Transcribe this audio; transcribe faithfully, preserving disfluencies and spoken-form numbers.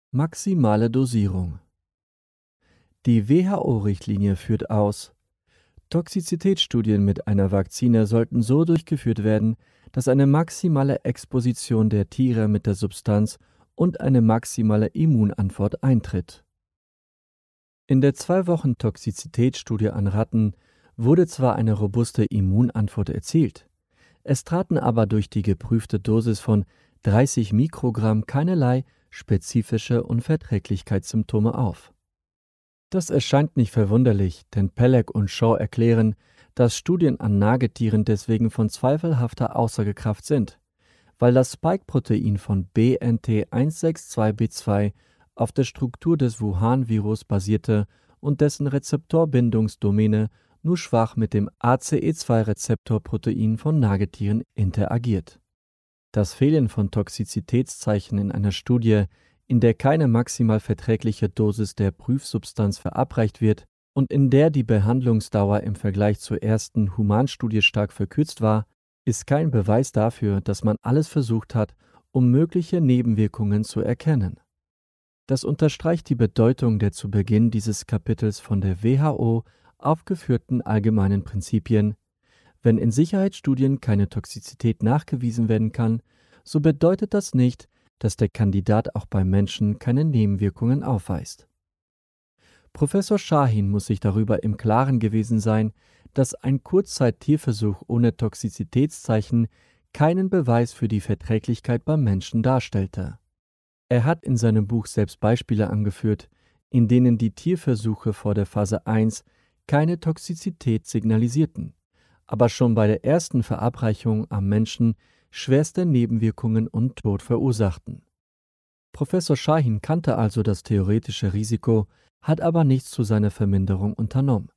Maximale Dosierung. Die W H O-Richtlinie führt aus: Toxizitätsstudien mit einer Vakzine sollten so durchgeführt werden, dass eine maximale Exposition der Tiere mit der Substanz und eine maximale Immunantwort eintritt. In der Zwei-Wochen-Toxizitätsstudie an Ratten wurde zwar eine robuste Immunantwort erzielt, es traten aber durch die geprüfte Dosis von dreißig Mikrogramm keinerlei spezifische Unverträglichkeitssymptome auf. Das erscheint nicht verwunderlich, denn Pelleck und Shaw erklären, dass Studien an Nagetieren deswegen von zweifelhafter Aussagekraft sind, weil das Spike-Protein von B N T eins sechs zwei B zwei auf der Struktur des Wuhan-Virus basierte und dessen Rezeptorbindungsdomäne nur schwach mit dem A C E zwei Rezeptorprotein von Nagetieren interagiert. Das Fehlen von Toxizitätszeichen in einer Studie, in der keine maximal verträgliche Dosis der Prüfsubstanz verabreicht wird und in der die Behandlungsdauer im Vergleich zur ersten Humanstudie stark verkürzt war, ist kein Beweis dafür, dass man alles versucht hat, um mögliche Nebenwirkungen zu erkennen. Das unterstreicht die Bedeutung der zu Beginn dieses Kapitels von der W H O aufgeführten allgemeinen Prinzipien: Wenn in Sicherheitsstudien keine Toxizität nachgewiesen werden kann, so bedeutet das nicht, dass der Kandidat auch beim Menschen keine Nebenwirkungen aufweist. Professor Shahin muss sich darüber im Klaren gewesen sein, dass ein Kurzzeit-Tierversuch ohne Toxizitätszeichen keinen Beweis für die Verträglichkeit beim Menschen darstellte. Er hat in seinem Buch selbst Beispiele angeführt, in denen die Tierversuche vor der Phase eins keine Toxizität signalisierten, aber schon bei der ersten Verabreichung am Menschen schwerste Nebenwirkungen und Tod verursachten. Professor Shahin kannte also das theoretische Risiko, hat aber nichts zu seiner Verminderung unternommen.